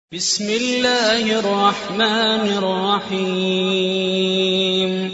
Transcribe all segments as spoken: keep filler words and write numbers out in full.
بسم الله الرحمن الرحيم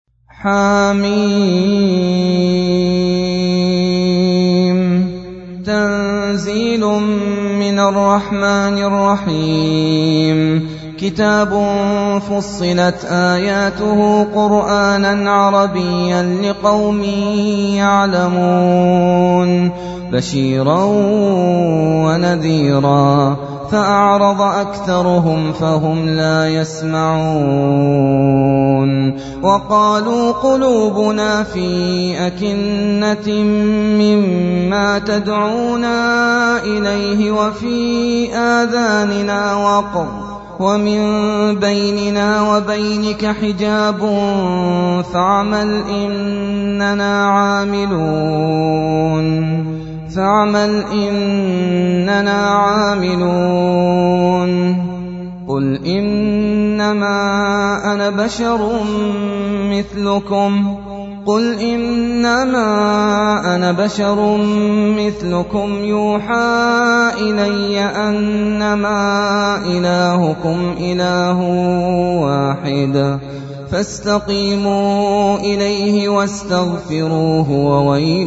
حميم تنزيل من الرحمن الرحيم كتاب فصلت آياته قرآنا عربيا لقوم يعلمون بشيرا ونذيرا فأعرض أكثرهم فهم لا يسمعون وقالوا قلوبنا في أكنة مما تدعونا إليه وفي آذاننا وقر ومن بيننا وبينك حجاب فاعمل إننا عاملون فاعمل إننا عاملون قل إنما أنا بشر مثلكم قل إنما أنا بشر مثلكم يوحى إلي أنما إلهكم إله واحد فاستقيموا إليه واستغفروه وويل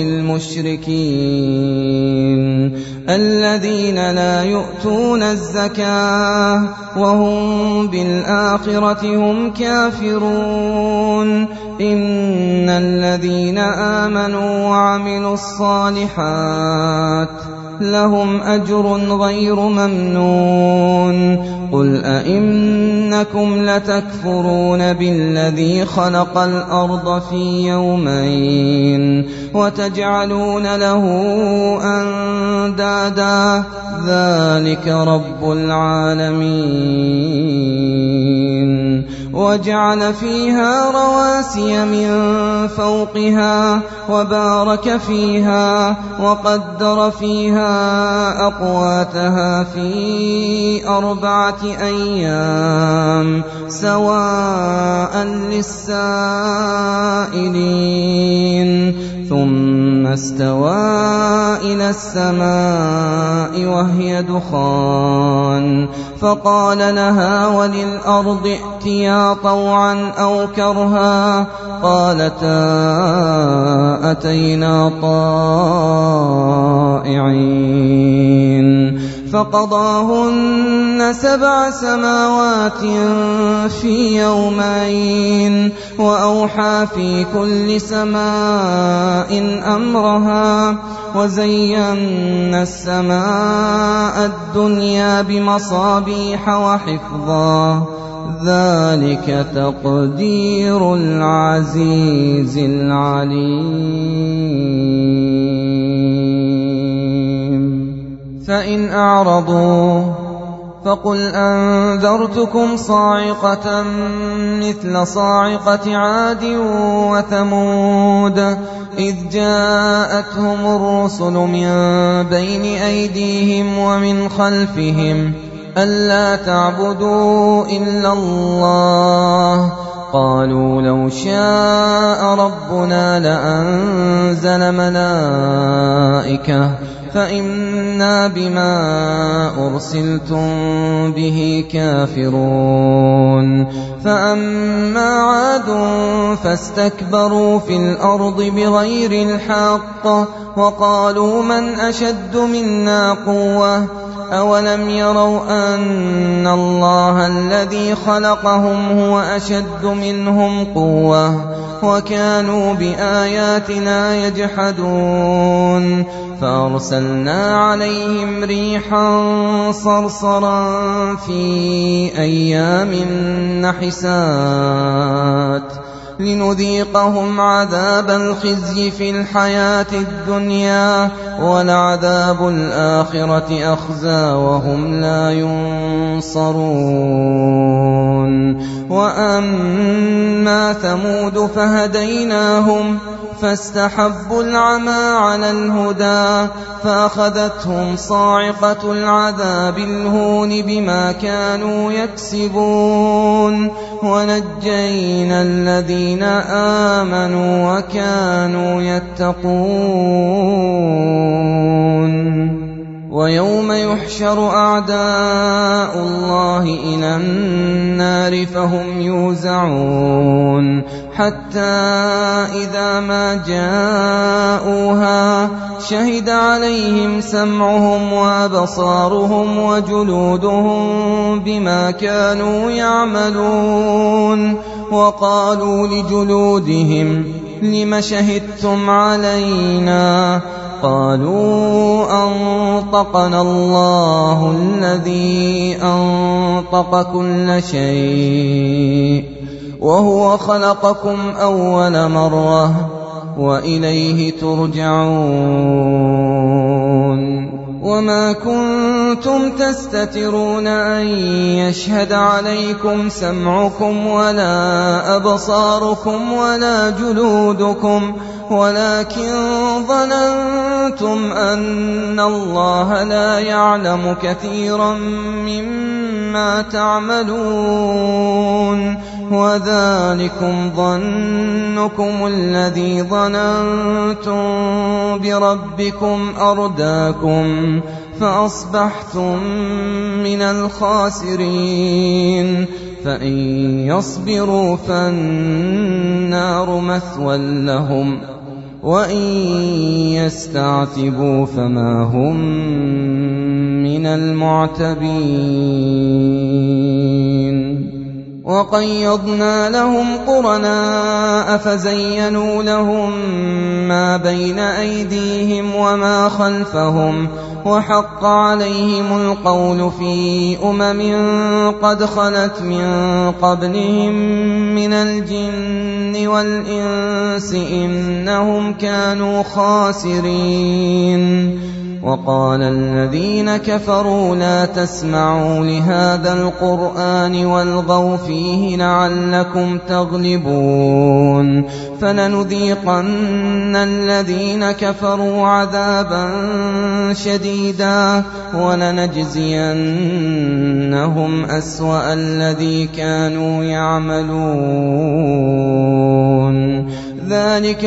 للمشركين الذين لا يؤتون الزكاة وهم بالآخرة هم كافرون إن الذين آمنوا وعملوا الصالحات لهم أجر غير ممنون قل أئنكم لتكفرون بالذي خلق الأرض في يومين وتجعلون له أندادا ذلك رب العالمين وجعل فيها رواسي من فوقها وبارك فيها وقدر فيها أقواتها في أربعة أيام سواء للسائلين ثم استوى إلى السماء وهي دخان فقال لها وللأرض ائتيا طوعا أو كرها قالتا أتينا طائعين فقضاهن سبع سماوات في يومين وأوحى في كل سماء أمرها وزينا السماء الدنيا بمصابيح وحفظا ذلك تقدير العزيز العليم فإن أعرضوا فقل أنذرتكم صاعقة مثل صاعقة عاد وثمود إذ جاءتهم الرسل من بين أيديهم ومن خلفهم ألا تعبدوا إلا الله قالوا لو شاء ربنا لأنزل ملائكة فإنا بما أرسلتم به كافرون فأما عاد فاستكبروا في الأرض بغير الحق وقالوا من أشد منا قوة أولم يروا أن الله الذي خلقهم هو أشد منهم قوة وكانوا بآياتنا يجحدون فأرسلنا عليهم ريحا صرصرا في أيام نحسات لنذيقهم عذاب الخزي في الحياة الدنيا ولعذاب الآخرة أخزى وهم لا ينصرون وأما ثمود فهديناهم فاستحبوا العمى على الهدى فأخذتهم صاعقة العذاب الهون بما كانوا يكسبون ونجينا الذين آمنوا وكانوا يتقون ويوم يحشر أعداء الله إلى النار فهم يوزعون حتى إذا ما جاءوها شهد عليهم سمعهم وأبصارهم وجلودهم بما كانوا يعملون وقالوا لجلودهم لم شهدتم علينا قالوا أنطقنا الله الذي أنطق كل شيء وهو خلقكم أول مرة وإليه ترجعون وما كنتم تستترون أن يشهد عليكم سمعكم ولا أبصاركم ولا جلودكم ولكن ظننتم أن الله لا يعلم كثيرا مما تعملون وذلكم ظنكم الذي ظننتم بربكم أرداكم فأصبحتم من الخاسرين فإن يصبروا فالنار مثوى لهم وإن يستعتبوا فما هم من المعتبين وقيضنا لهم قرناء فزينوا لهم ما بين أيديهم وما خلفهم وحق عليهم القول في أمم قد خلت من قبلهم من الجن والإنس إنهم كانوا خاسرين وقال الذين كفروا لا تسمعوا لهذا القرآن والغوا فيه لعلكم تغلبون فلنذيقن الذين كفروا عذابا شديدا ولنجزينهم أسوأ الذي كانوا يعملون ذلك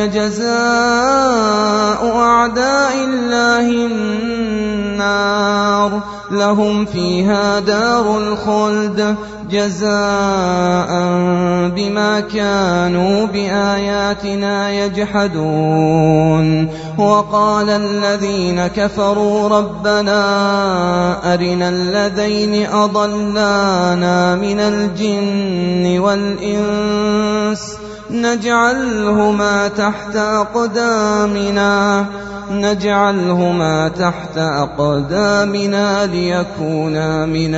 جزاء أعداء الله النار لهم فيها دار الخلد جزاء بما كانوا بآياتنا يجحدون وقال الذين كفروا ربنا أرنا الذين أضلانا من الجن والإنس نجعلهما تحت أقدامنا نجعلهما تحت أقدامنا ليكونا من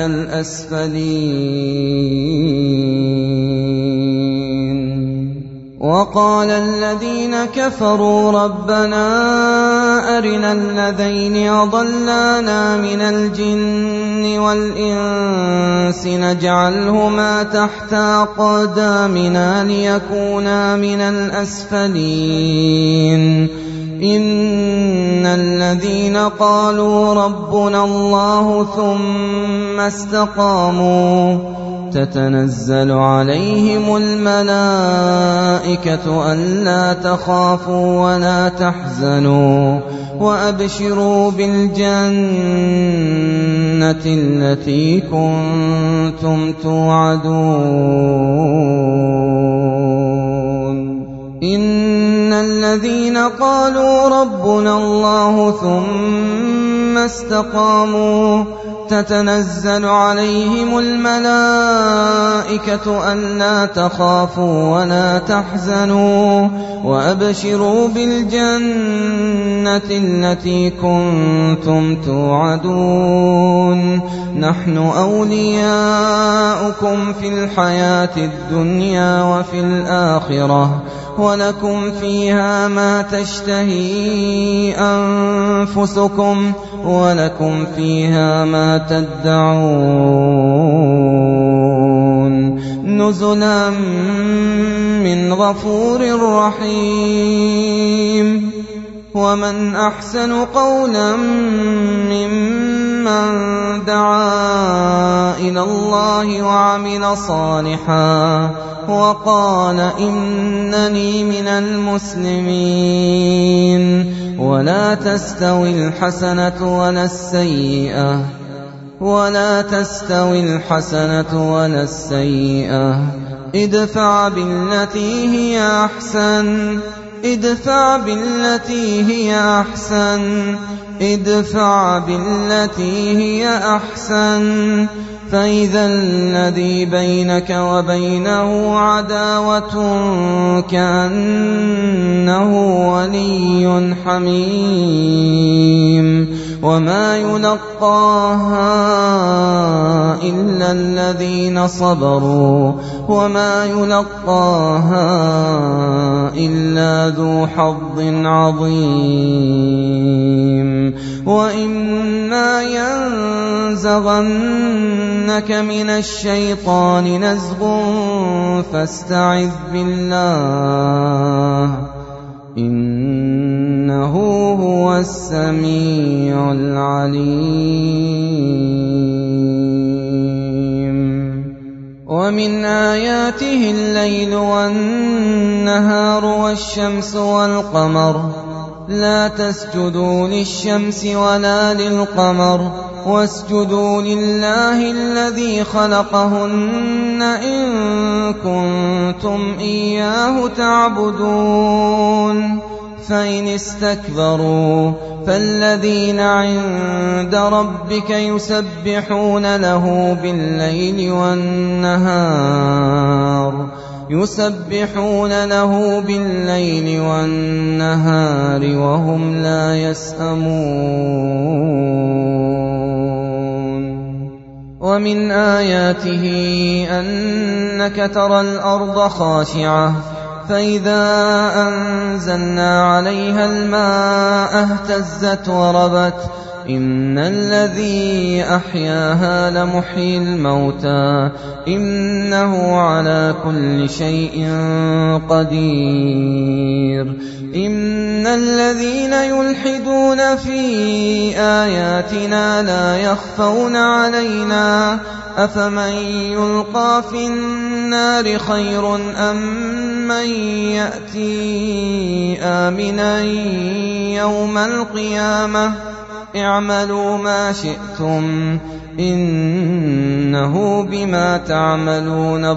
الأسفلين وقال الذين كفروا ربنا أرنا الذين أضلانا من الجن والإنس نجعلهما تحت أقدامنا ليكونا من الأسفلين إن الذين قالوا ربنا الله ثم استقاموا تتنزل عليهم الملائكة ألا تخافوا ولا تحزنوا وأبشروا بالجنة التي كنتم توعدون إن الذين قالوا ربنا الله ثم استقاموا تتنزل عليهم الملائكة ألا تخافوا ولا تحزنوا وأبشروا بالجنة التي كنتم توعدون نحن أولياؤكم في الحياة الدنيا وفي الآخرة ولكم فيها ما تشتهي أنفسكم ولكم فيها ما تدعون نزلا من غفور رحيم ومن أحسن قولا ممن دعا إلى الله وعمل صالحا وقال إنني من المسلمين ولا تستوي الحسنة ولا السيئة ولا تستوي الحسنة ولا السيئة ادفع بالتي هي أحسن ادفع بالتي هي أحسن ادفع بالتي هي أحسن فإذا الذي بينك وبينه عداوة كأنه ولي حميم وما يلقاها إلا الذين صبروا وما يلقاها إلا ذو حظ عظيم وإما ينزغنك من الشيطان نزغ فاستعذ بالله إنه هو السميع العليم ومن آياته الليل والنهار والشمس والقمر لا تسجدوا للشمس ولا للقمر واسجدوا لله الذي خلقهن إن كنتم إياه تعبدون فإن استكبروا فالذين عند ربك يسبحون له بالليل والنهار يسبحون له بالليل والنهار وهم لا يسأمون ومن آياته أنك ترى الأرض خاشعة فإذا أنزلنا عليها الماء اهتزت وربت إن الذي أحياها لمحيي الموتى إنه على كل شيء قدير إن الذين يلحدون في آياتنا لا يخفون علينا أفمن يلقى في النار خير أم من يأتي آمنا يوم القيامة اعملوا ما شئتم إنه بما تعملون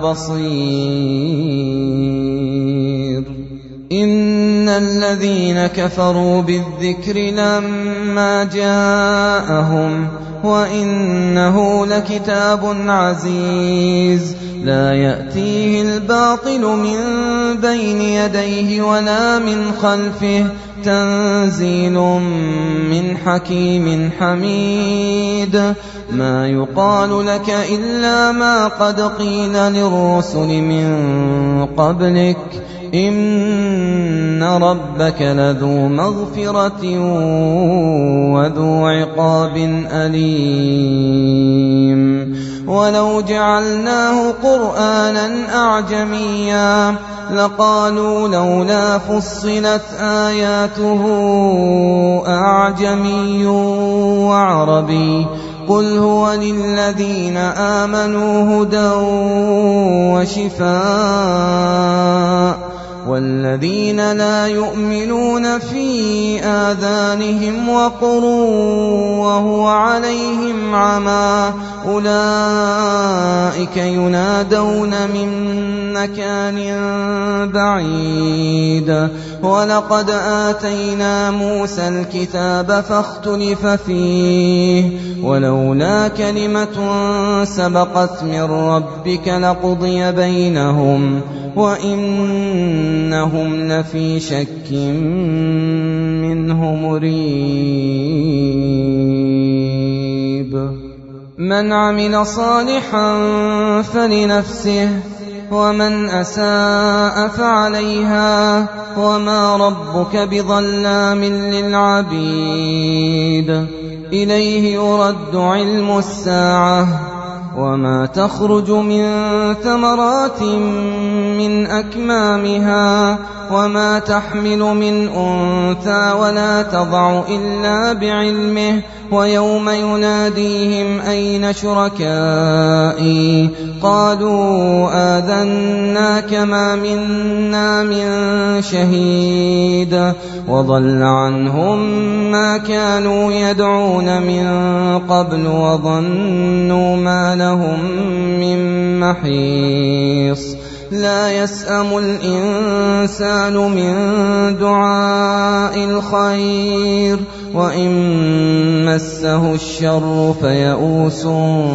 بصير إن الذين كفروا بالذكر لما جاءهم وإنه لكتاب عزيز لا يأتيه الباطل من بين يديه ولا من خلفه تنزيل من حكيم حميد ما يقال لك إلا ما قد قيل للرسل من قبلك إن ربك لذو مغفرة وذو عقاب أليم ولو جعلناه قرآنا أعجميا لقالوا لولا فصلت آياته أعجمي وعربي قل هو للذين آمنوا هدى وشفاء والذين لا يؤمنون في آذانهم وقر وهو عليهم عمى أولئك ينادون من مكان بعيد ولقد آتينا موسى الكتاب فاختلف فيه ولولا كلمة سبقت من ربك لقضي بينهم وإنهم لفي شك منه مريب من عمل صالحا فلنفسه ومن أساء فعليها وما ربك بظلام للعبيد إليه يرد علم الساعة وما تخرج من ثمرات من أكمامها وما تحمل من أنثى ولا تضع إلا بعلمه ويوم يناديهم أين شركائي قالوا آذناك ما منا من شهيد وضل عنهم ما كانوا يدعون من قبل وظنوا ما لهم من محيص لا يسأم الإنسان من دعاء الخير وإن مسه الشر فيئوس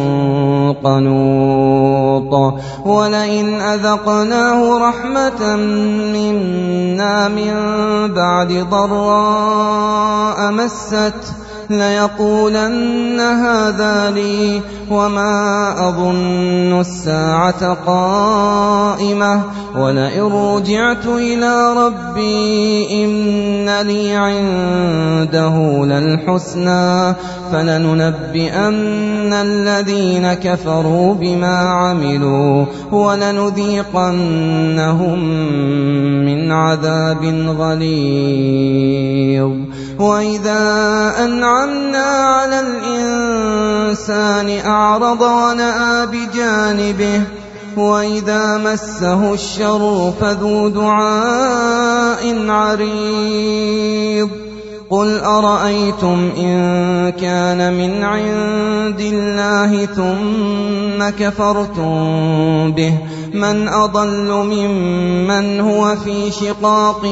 قنوط ولئن أذقناه رحمة منا من بعد ضراء مسته ليقولن هذا لي وما أظن الساعة قائمة ولئن رجعت إلى ربي إن لي عنده للحسنى فلننبئن الذين كفروا بما عملوا ولنذيقنهم من عذاب غليظ وإذا أنعمنا على الإنسان أعرض ونأى بجانبه وإذا مسه الشر فذو دعاء عريض قل أرأيتم إن كان من عند الله ثم كفرتم به من أضل ممن هو في شقاق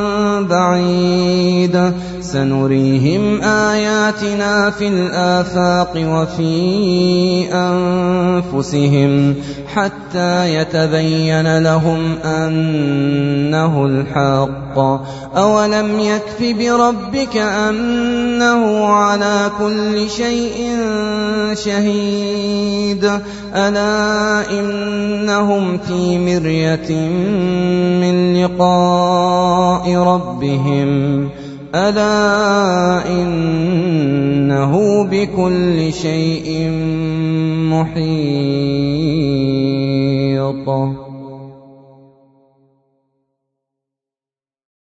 بعيد سنريهم آياتنا في الآفاق وفي أنفسهم حتى يتبين لهم أنه الحق أولم يكف بربك أنه على كل شيء شهيد ألا إنهم في مرية من لقاء ربهم ألا إنه بكل شيء محيط.